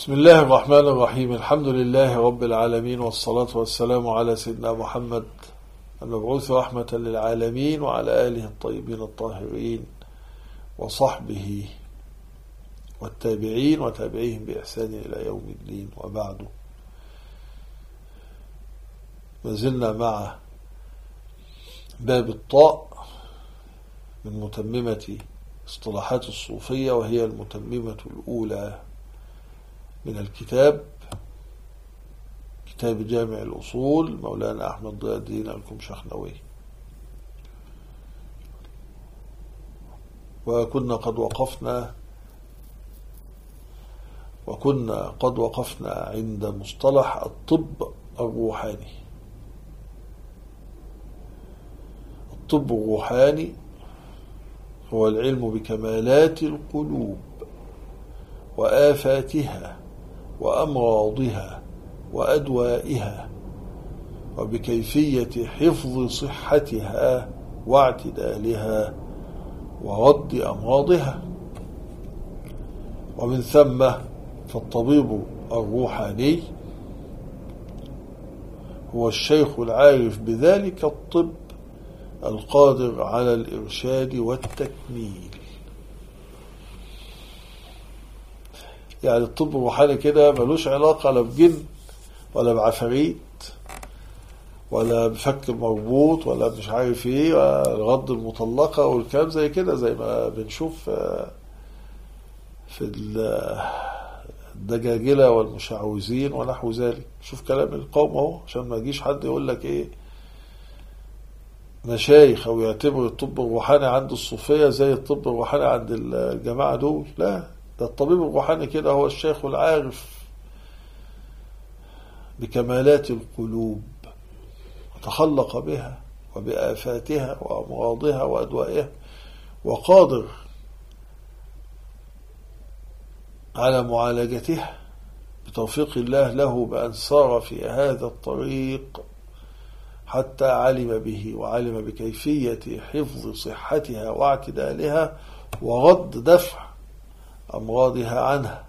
بسم الله الرحمن الرحيم. الحمد لله رب العالمين، والصلاة والسلام على سيدنا محمد المبعوث رحمة للعالمين، وعلى آله الطيبين الطاهرين وصحبه والتابعين وتابعيهم بإحسان إلى يوم الدين. وبعد، ما زلنا مع باب الطاء من متممة اصطلاحات الصوفية، وهي المتممة الأولى من الكتاب، كتاب جامع الأصول مولانا أحمد ضياء الدين الكمشخنوي. وكنا قد وقفنا عند مصطلح الطب الروحاني. الطب الروحاني هو العلم بكمالات القلوب وآفاتها وأمراضها وأدوائها، وبكيفية حفظ صحتها واعتدالها ورد أمراضها. ومن ثم فالطبيب الروحاني هو الشيخ العارف بذلك الطب القادر على الإرشاد والتكميل. يعني الطب الروحاني كده ملوش علاقة لا بجن ولا بعفاريت ولا بفك مربوط ولا مش عارف ايه، رد المطلقة والكلام زي كده، زي ما بنشوف في الدجاجلة والمشعوذين ونحو ذلك. شوف كلام القوم اهو، عشان ما يجيش حد يقول لك ايه مشايخ او يعتبر الطب الروحاني عند الصوفية زي الطب الروحاني عند الجماعة دول. لا، ده الطبيب الروحاني كده هو الشيخ العارف بكمالات القلوب، وتخلق بها وبآفاتها وأمراضها وأدوائها، وقادر على معالجتها بتوفيق الله له، بأن سار في هذا الطريق حتى علم به وعلم بكيفية حفظ صحتها واعتدالها ورد دفع أمراضها عنها.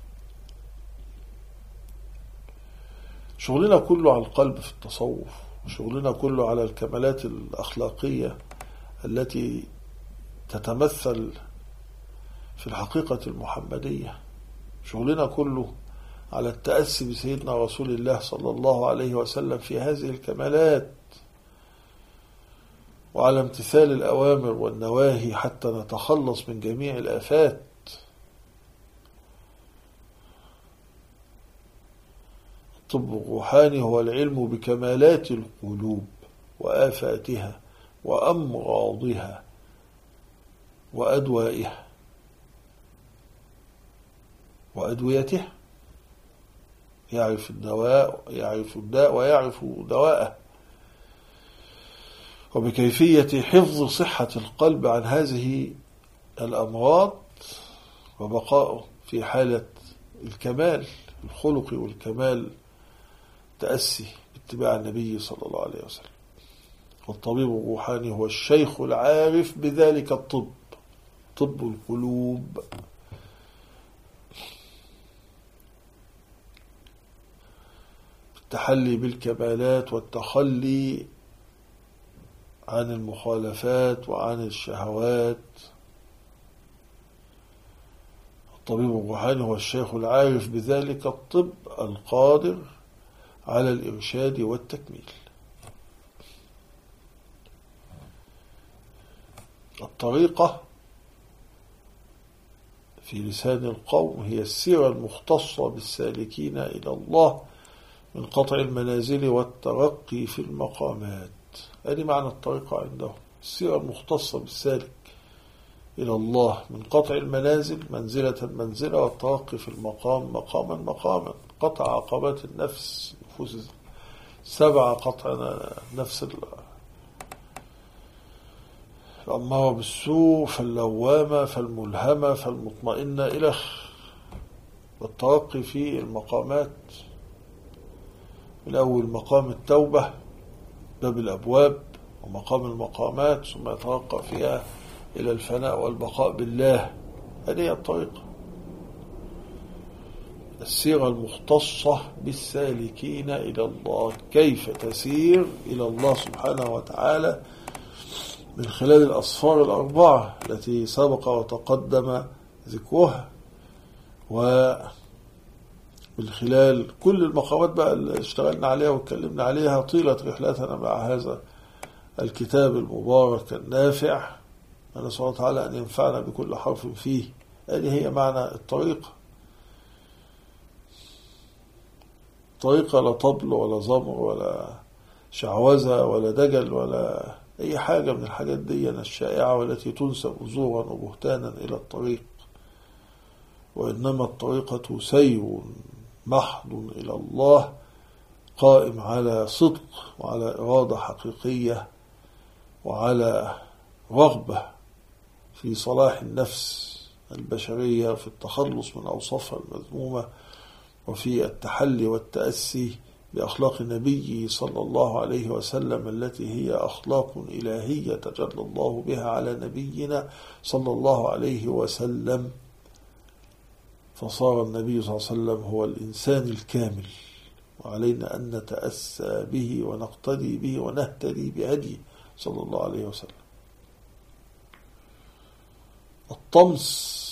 شغلنا كله على القلب في التصوف، شغلنا كله على الكمالات الأخلاقية التي تتمثل في الحقيقة المحمدية. شغلنا كله على التأسي بسيدنا رسول الله صلى الله عليه وسلم في هذه الكمالات، وعلى امتثال الأوامر والنواهي حتى نتخلص من جميع الآفات. الطب الروحاني هو العلم بكمالات القلوب وآفاتها وأمراضها وأدوائها وأدويتها. يعرف الداء ويعرف دواءه، وبكيفية حفظ صحة القلب عن هذه الأمراض وبقائه في حالة الكمال الخلقي والكمال تأسي باتباع النبي صلى الله عليه وسلم. والطبيب الروحاني هو الشيخ العارف بذلك الطب، طب القلوب، التحلي بالكمالات والتخلي عن المخالفات وعن الشهوات. الطبيب الروحاني هو الشيخ العارف بذلك الطب القادر على الإرشاد والتكميل. الطريقة في لسان القوم هي السيرة المختصة بالسالكين إلى الله من قطع المنازل والترقي في المقامات. هذه معنى الطريقة عندهم، السيرة المختصة بالسالك إلى الله من قطع المنازل منزلة منزلة، والترقي في المقام مقاما مقاما. قطع عقبات النفس، نفوس 7، قطع نفس الأمارة بالسوء، فاللوامة، فالملهمة، فالمطمئنة، إلى والترقي في المقامات. من أول مقام التوبة باب الأبواب ومقام المقامات، ثم يترقى فيها إلى الفناء والبقاء بالله. هذه الطريقة. السيرة المختصة بالسالكين إلى الله، كيف تسير إلى الله سبحانه وتعالى من خلال الأصفار الأربعة التي سبق وتقدم ذكرها، ومن خلال كل المقامات بقى اللي اشتغلنا عليها واتكلمنا عليها طيلة رحلتنا مع هذا الكتاب المبارك النافع. نسأل الله تعالى أن ينفعنا بكل حرف فيه. هذه هي معنى الطريقة. طريقة لا طبل ولا زمر ولا شعوذة ولا دجل ولا أي حاجة من الحاجات دي الشائعة والتي تنسب زورا وبهتانا إلى الطريق، وإنما الطريقة سير محض إلى الله قائم على صدق وعلى إرادة حقيقية وعلى رغبة في صلاح النفس البشرية، في التخلص من أوصافها المذمومة، وفي التحلي والتأسي بأخلاق النبي صلى الله عليه وسلم التي هي أخلاق إلهية تجلى الله بها على نبينا صلى الله عليه وسلم. فصار النبي صلى الله عليه وسلم هو الإنسان الكامل، وعلينا أن نتأسى به ونقتدي به ونهتدي بهديه صلى الله عليه وسلم. الطمس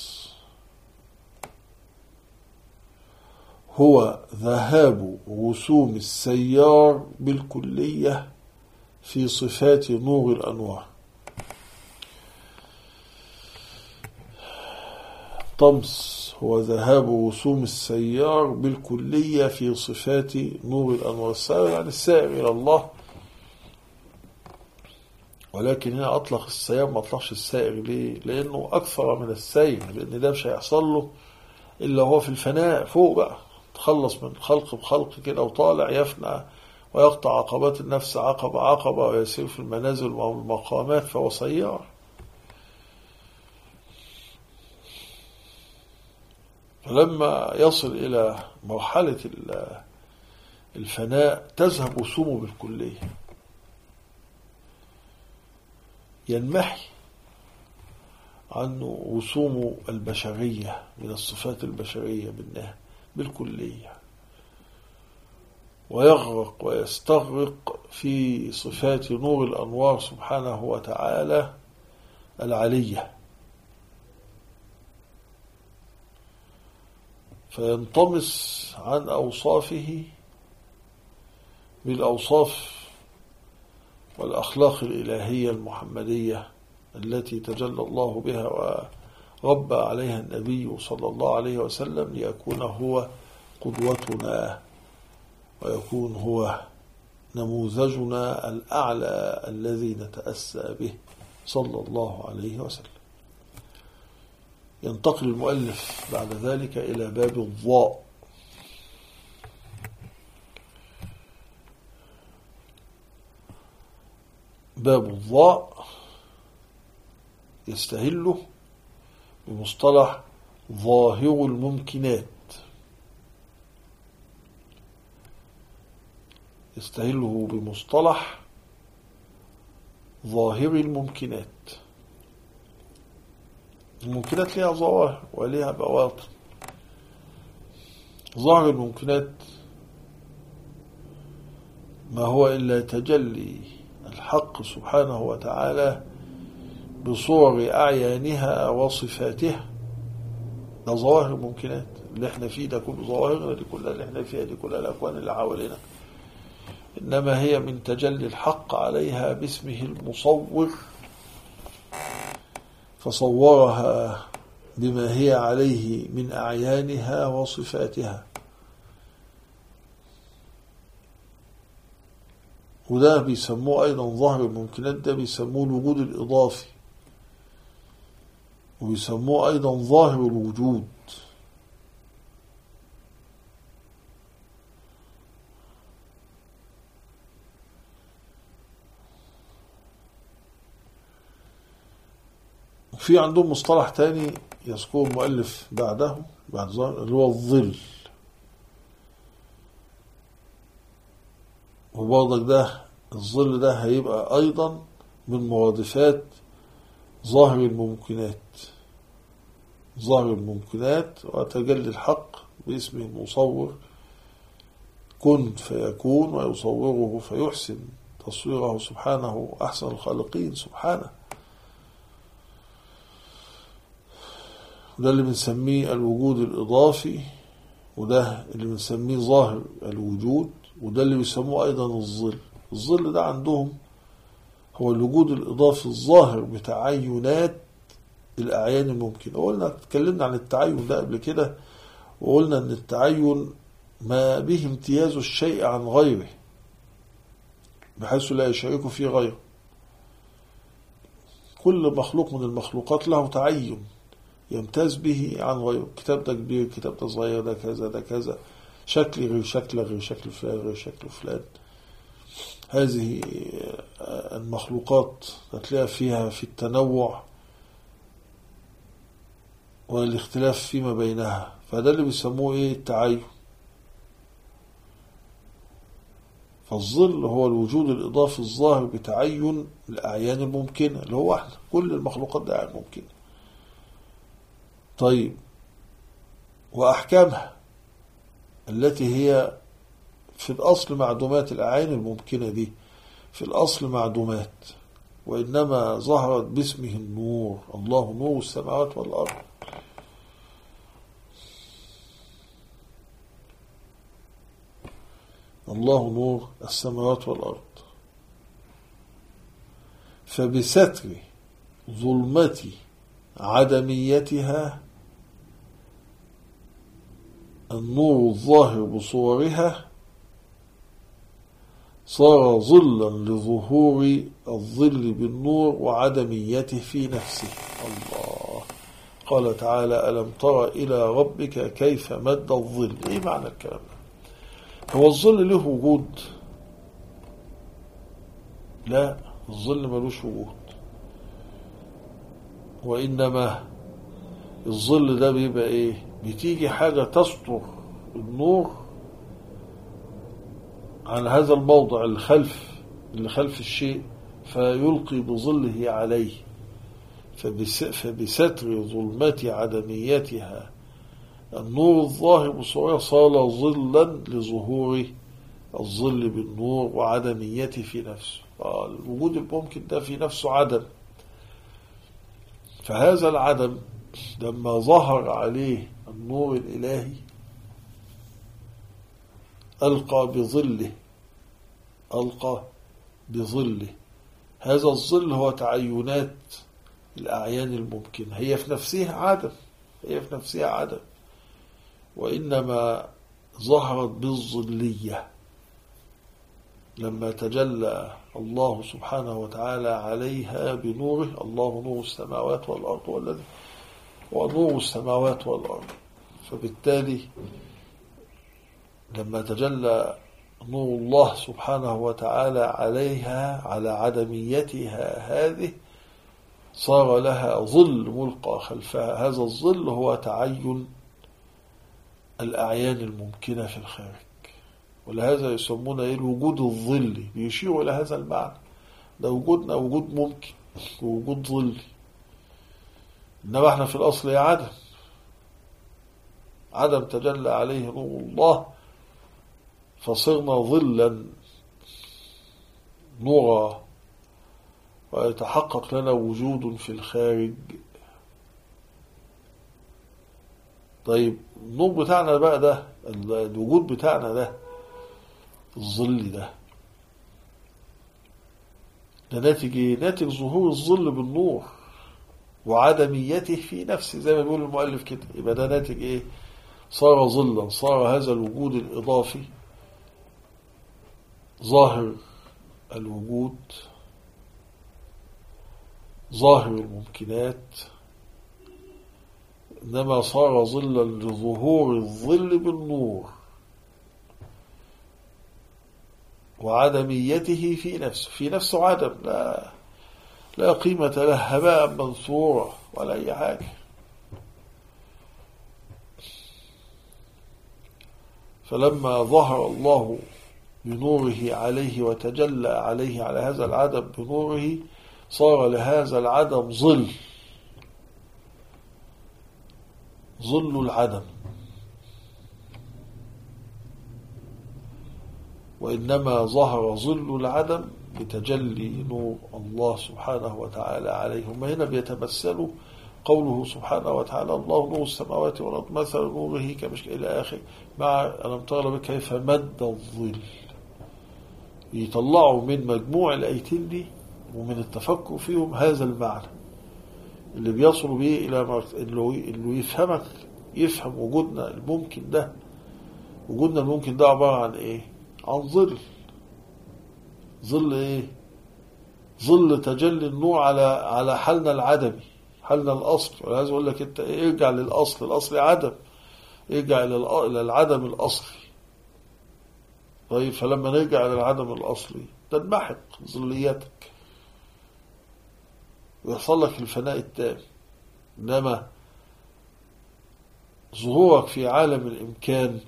هو ذهاب رسوم السيار بالكلية في صفات نور الأنوار. الطمس هو ذهاب رسوم السيار بالكلية في صفات نور الأنوار. السائر يعني السائر إلى الله، ولكن هنا أطلق السيار ما أطلقش السائر. ليه؟ لأنه أكثر من السير، لأن ده مش هيحصل له إلا هو في الفناء فوق بقى، تخلص من خلق بخلق كده وطالع يفنى ويقطع عقبات النفس عقبة عقبة ويسير في المنازل والمقامات، فهو سيار. فلما يصل إلى مرحلة الفناء تذهب رسومه بالكلية، ينمحي عنه رسوم البشرية من الصفات البشرية بالكلية، ويغرق ويستغرق في صفات نور الأنوار سبحانه وتعالى العلية، فينطمس عن أوصافه بالأوصاف والأخلاق الإلهية المحمدية التي تجلى الله بها وربى عليها النبي صلى الله عليه وسلم، ليكون هو قدوتنا ويكون هو نموذجنا الأعلى الذي نتأسى به صلى الله عليه وسلم. ينتقل المؤلف بعد ذلك إلى باب الضاء. باب الضاء يستهله بمصطلح ظاهر الممكنات، يستهله بمصطلح ظاهر الممكنات. الممكنات لها ظواهر ولها بواطن. ظاهر الممكنات ما هو إلا تجلي الحق سبحانه وتعالى بصور أعيانها وصفاتها. ده ظواهر الممكنات اللي احنا فيه، ده كل ظواهرنا دي كلها اللي احنا فيها دي كلها الأكوان اللي حوالينا، إنما هي من تجلي الحق عليها باسمه المصور، فصورها بما هي عليه من أعيانها وصفاتها. وده بيسموه أيضا ظاهر الممكنات، ده بيسموه الوجود الإضافي، ويسموه أيضا ظاهر الوجود. في عندهم مصطلح تاني يذكره المؤلف بعده بعد ظاهر، اللي هو الظل. وبرضك ده الظل ده هيبقى أيضا من مرادفات ظاهر الممكنات. ظاهر الممكنات وتجلي الحق باسمه المصور، كن فيكون، ويصوره فيحسن تصويره سبحانه أحسن الخالقين سبحانه. وده اللي بنسميه الوجود الإضافي، وده اللي بنسميه ظاهر الوجود، وده اللي بيسموه أيضا الظل. الظل ده عندهم هو الوجود الإضافي الظاهر بتعينات الأعيان الممكنة. اتكلمنا عن التعين ده قبل كده، وقلنا أن التعين ما به امتياز الشيء عن غيره بحيث لا يشارك فيه غيره. كل مخلوق من المخلوقات له تعين يمتاز به عن غيره. الكتاب ده كبير، الكتاب ده صغير، ده كذا ده كذا، شكل غير شكل، غير شكل فلان غير شكل فلان. هذه المخلوقات هتلاقي فيها في التنوع والاختلاف فيما بينها، فده اللي بيسموه التعين. فالظل هو الوجود الإضافي الظاهر بتعين الأعيان الممكنة، اللي هو احنا كل المخلوقات ده أعيان ممكنة. طيب، وأحكامها التي هي في الأصل معدومات. الأعيان الممكنة دي في الأصل معدومات، وإنما ظهرت باسمه النور. الله نور السماوات والأرض. الله نور السماوات والأرض. فبستر ظلمة عدميتها النور الظاهر بصورها صار ظلا لظهور الظل بالنور وعدميته في نفسه. الله قال تعالى: ألم تر إلى ربك كيف مد الظل. إيه معنى الكلام ده؟ هو الظل له وجود؟ لا، الظل ملوش وجود، وإنما الظل ده بيبقى بتيجي حاجة تستر النور عن هذا الموضع اللي خلف الشيء، فيلقي بظله عليه. فبستر ظلمة عدميتها النور الظاهر بصورة صار ظلا لظهور الظل بالنور وعدميته في نفسه. الوجود الممكن ده في نفسه عدم، فهذا العدم لما ظهر عليه النور الإلهي ألقى بظله. هذا الظل هو تعينات الأعيان الممكنة، هي في نفسها عدم، وإنما ظهرت بالظلية لما تجلى الله سبحانه وتعالى عليها بنوره. الله نور السماوات والأرض، ونور السماوات والأرض. فبالتالي لما تجلى نور الله سبحانه وتعالى عليها على عدميتها هذه صار لها ظل ملقى خلفها. هذا الظل هو تعين الأعيان الممكنة في الخارج، ولهذا يسمونه الوجود الظلي، بيشير إلى هذا المعنى. ده وجودنا وجود ممكن ووجود ظلي، إنما احنا في الأصل عدم تجلى عليه نور الله، فصرنا ظلا نرى ويتحقق لنا وجود في الخارج. طيب، النور بتاعنا بقى ده، الوجود بتاعنا ده، الظل ده ناتج ناتج ظهور الظل بالنور وعدميته في نفسه، زي ما بيقول المؤلف كده. يبقى ده ناتج صار ظلا، صار هذا الوجود الإضافي ظاهر الوجود، ظاهر الممكنات، إنما صار ظلا لظهور الظل بالنور وعدميته في نفسه عدم، لا قيمة له، هباء منثورا ولا أي حاجة. فلما ظهر الله بنوره عليه وتجلى عليه على هذا العدم بنوره، صار لهذا العدم ظل العدم. وإنما ظهر ظل العدم بتجلي نور الله سبحانه وتعالى عليهم. هنا بيتمثلوا قوله سبحانه وتعالى الله نور السماوات والأرض مثل نوره كمشكاة إلى آخر، مع ألم تر كيف مد الظل. يطلعوا من مجموع الآيتين دي ومن التفكر فيهم هذا المعنى اللي بيصل به إلى اللي يفهمك، يفهم وجودنا الممكن ده. وجودنا الممكن ده عبارة عن إيه؟ عن ظل. ظل إيه؟ ظل تجلي النور على حالنا العدمي، حالنا الأصل. وأنا عايز أقول لك أنت إيه؟ ارجع للأصل، الأصل عدم، ارجع إلى العدم الأصلي. طيب فلما نرجع إلى العدم الأصلي تنمحق ظليتك ويحصل لك الفناء التام. إنما ظهورك في عالم الإمكان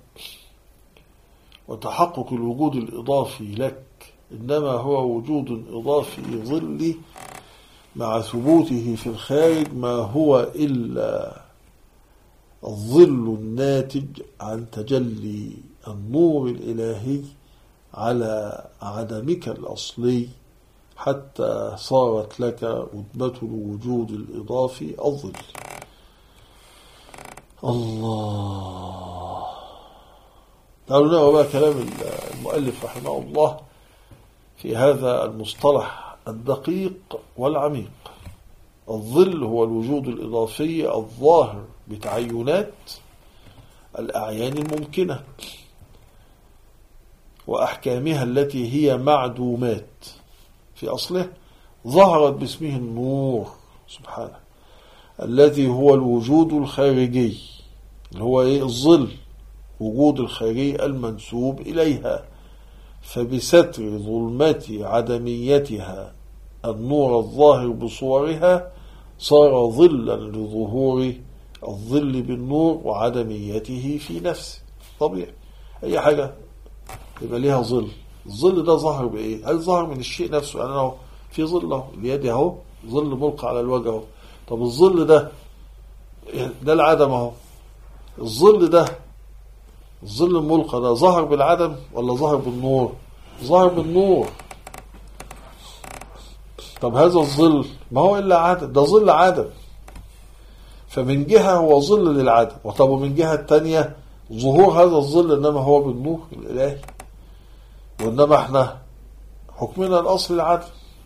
وتحقق الوجود الإضافي لك إنما هو وجود إضافي ظلي مع ثبوته في الخارج ما هو إلا الظل الناتج عن تجلي النور الإلهي على عدمك الأصلي، حتى صارت لك رتبة الوجود الإضافي الظل. الله. تعالوا نقرأ بقى كلام المؤلف رحمه الله في هذا المصطلح الدقيق والعميق. الظل هو الوجود الإضافي الظاهر بتعينات الأعيان الممكنة وأحكامها التي هي معدومات في أصله، ظهرت باسمه النور سبحانه الذي هو الوجود الخارجي، اللي هو إيه؟ الظل، وجود الخارجي المنسوب إليها. فبستر ظلمة عدميتها النور الظاهر بصورها صار ظلا لظهور الظل بالنور وعدميته في نفسه. طبيعي أي حاجة يبقى ليها ظل. الظل ده ظهر بإيه؟ هل ظهر من الشيء نفسه؟ يعني أنا في ظل اهو اليد اهو، ظل ملقى على الوجه اهو. طب الظل ده العدم اهو. الظل ده، الظل الملقى ده ظهر بالعدم ولا ظهر بالنور؟ ظهر بالنور. طب هذا الظل ما هو إلا عدم، ده ظل عدم. فمن جهة هو ظل للعدم، وطب من جهة التانية ظهور هذا الظل إنما هو بالنور الإلهي، وإنما احنا حكمنا الأصل العدم.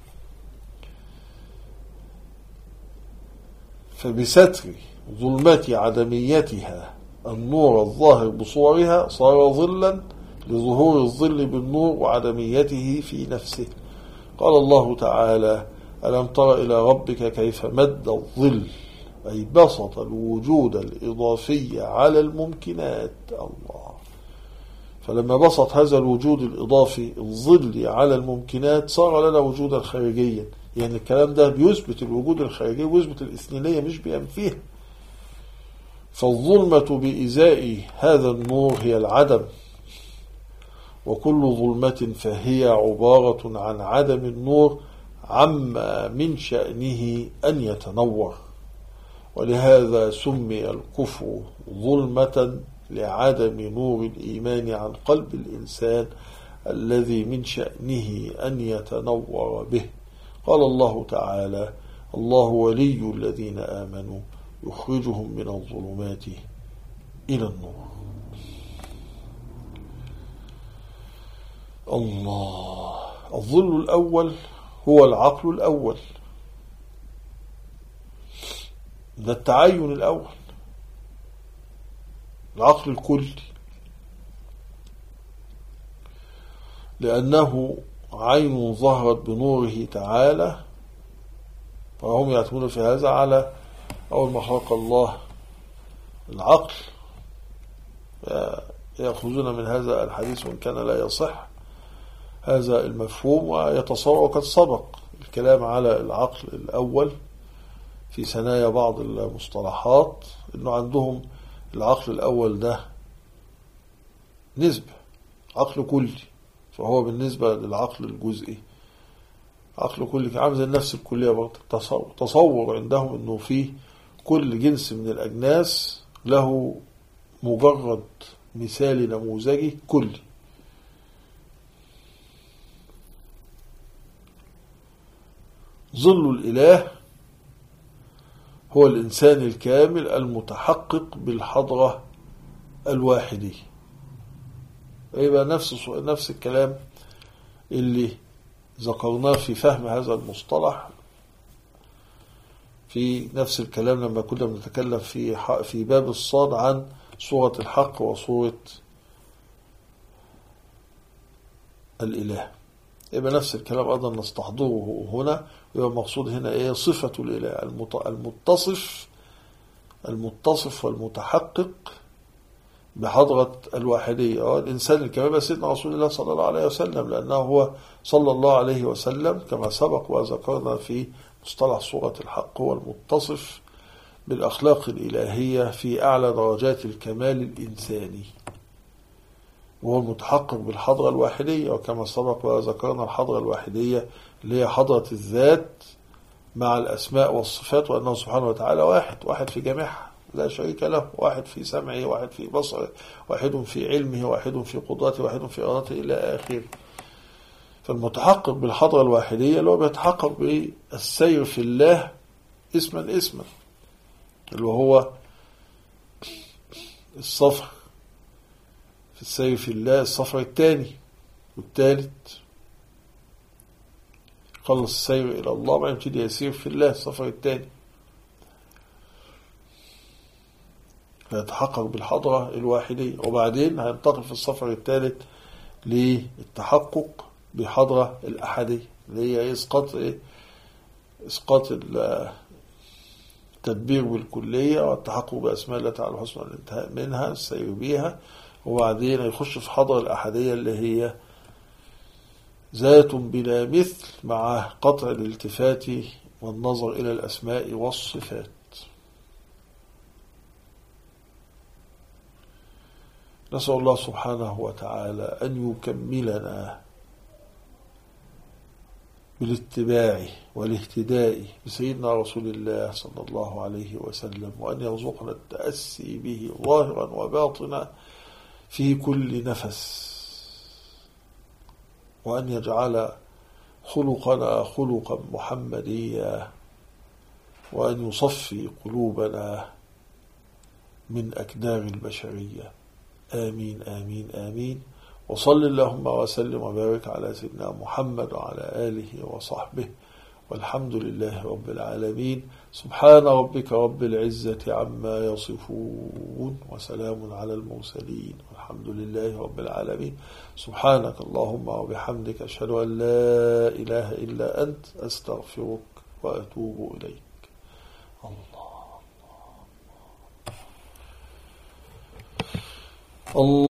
فبستر ظلمة عدميتها النور الظاهر بصورها صار ظلا لظهور الظل بالنور وعدميته في نفسه. قال الله تعالى ألم تر إلى ربك كيف مد الظل، أي بسط الوجود الإضافي على الممكنات. الله. فلما بسط هذا الوجود الإضافي الظلي على الممكنات صار لنا وجودا خارجيا. يعني الكلام ده بيثبت الوجود الخارجي ويثبت الإثنينية مش بينفيها. فالظلمة بإزاء هذا النور هي العدم، وكل ظلمة فهي عبارة عن عدم النور عما من شأنه أن يتنور. ولهذا سمي الكفر ظلمة لعدم نور الإيمان عن قلب الإنسان الذي من شأنه أن يتنور به. قال الله تعالى الله ولي الذين آمنوا يخرجهم من الظلمات إلى النور. الله. الظل الأول هو العقل الأول، ده التعين الأول، العقل الكلي، لأنه عين ظهرت بنوره تعالى. فهم يعتمدون في هذا على أول ما خلق الله العقل، يأخذون من هذا الحديث وإن كان لا يصح هذا المفهوم، ويتصور وقد سبق الكلام على العقل الأول في ثنايا بعض المصطلحات، إنه عندهم العقل الأول ده نسبة عقل كلي، فهو بالنسبة للعقل الجزئي عقل كلي عامل زي النفس الكلية برضه. تصور عندهم إنه في كل جنس من الأجناس له مجرد مثال نموذجي كلي. ظل الإله هو الإنسان الكامل المتحقق بالحضرة الواحدية. يبقى نفس الكلام اللي ذكرناه في فهم هذا المصطلح، في نفس الكلام لما كنا بنتكلم في باب الصاد عن صورة الحق وصورة الإله. يبقى نفس الكلام أيضا نستحضره هنا، ويبقى المقصود هنا إيه؟ صفة الإله المتصف والمتحقق بحضرة الواحدية. الإنسان الكامل سيدنا رسول الله صلى الله عليه وسلم، لأنه هو صلى الله عليه وسلم كما سبق وذكرنا في مصطلح صورة الحق هو المتصف بالأخلاق الإلهية في أعلى درجات الكمال الإنساني، وهو المتحقق بالحضرة الواحدية. وكما سبق وذكرنا الحضرة الواحدية اللي هي حضرة الذات مع الأسماء والصفات، وأنه سبحانه وتعالى واحد في جميعها لا شريك له، واحد في سمعه، واحد في بصره، واحد في علمه، واحد في قدرته، واحد في إرادته إلى آخره. فالمتحقق بالحضرة الواحدية اللي هو بيتحقق بالسير في الله اسما اللي هو الصفر في السير في الله، الصفر الثاني والثالث، خلص السير إلى الله بعدين يبتدي يسير في الله الصفر الثاني، فيتحقق بالحضرة الواحدية. وبعدين هينتقل في الصفر الثالث للتحقق بحضرة الأحدية اللي هي إسقاط التدبير بالكلية والتحقق بأسماء الله تعالى الحسنى والانتهاء منها السير بيها. وبعدين يخش في حضرة الأحدية اللي هي ذات بلا مثل مع قطع الالتفات والنظر إلى الأسماء والصفات. نسأل الله سبحانه وتعالى أن يكملنا بالاتباع والاهتداء بسيدنا رسول الله صلى الله عليه وسلم، وأن يرزقنا التأسي به ظاهرا وباطنا في كل نفس، وأن يجعل خلقنا خلقا محمديا، وأن يصفي قلوبنا من أكدار البشرية. آمين آمين آمين. وصل اللهم وسلم وبارك على سيدنا محمد وعلى آله وصحبه، والحمد لله رب العالمين. سبحان ربك رب العزة عما يصفون، وسلام على المرسلين، والحمد لله رب العالمين. سبحانك اللهم وبحمدك، أشهد أن لا إله إلا أنت، أستغفرك وأتوب إليك. الله